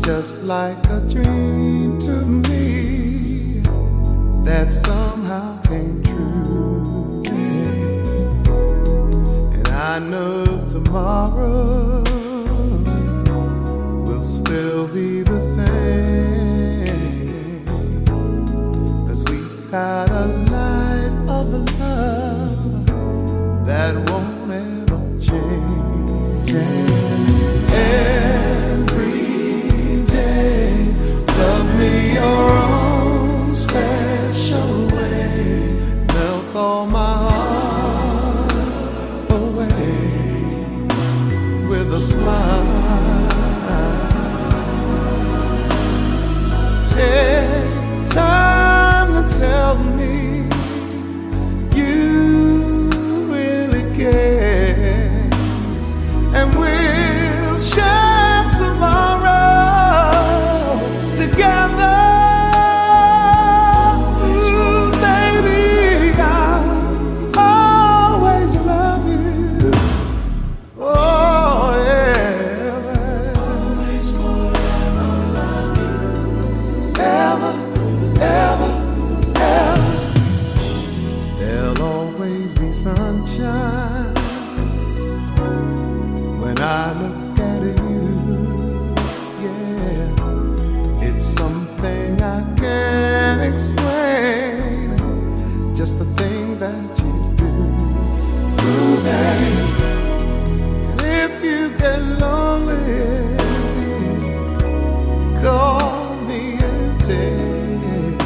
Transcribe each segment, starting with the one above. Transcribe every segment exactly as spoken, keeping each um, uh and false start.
just like a dream to me that somehow came true. And I know tomorrow will still be the same, 'cause we got a life of love that won't ever change. Every day, love me your own special way, melt all my heart away with a smile. Take time to tell me you really care, and we'll share tomorrow together. Ooh, baby, I'll always love you. Oh, yeah. Always forever love you. Ever, ever, ever. There'll always be sunshine when I look at you. Yeah, it's something I can't explain, just the things that you do. Ooh, babe. And if you get lonely, call me and take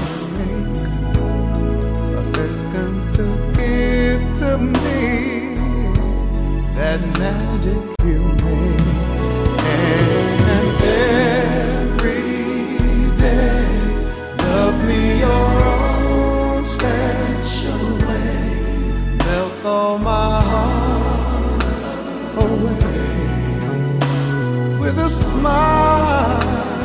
a second to give to me that magic you made. And every day, love me your own special way, melt all my heart away with a smile.